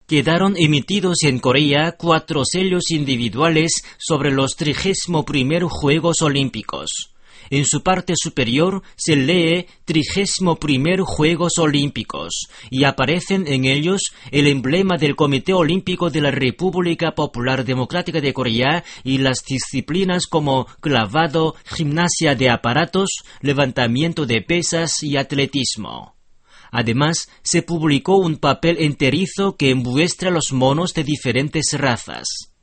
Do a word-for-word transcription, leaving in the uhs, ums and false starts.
Quedaron emitidos en Corea cuatro sellos individuales sobre los trigésimo primer Juegos Olímpicos. En su parte superior se lee trigésimo primer Juegos Olímpicos y aparecen en ellos el emblema del Comité Olímpico de la República Popular Democrática de Corea y las disciplinas como clavado, gimnasia de aparatos, levantamiento de pesas y atletismo. Además, se publicó un papel enterizo que muestra los monos de diferentes razas.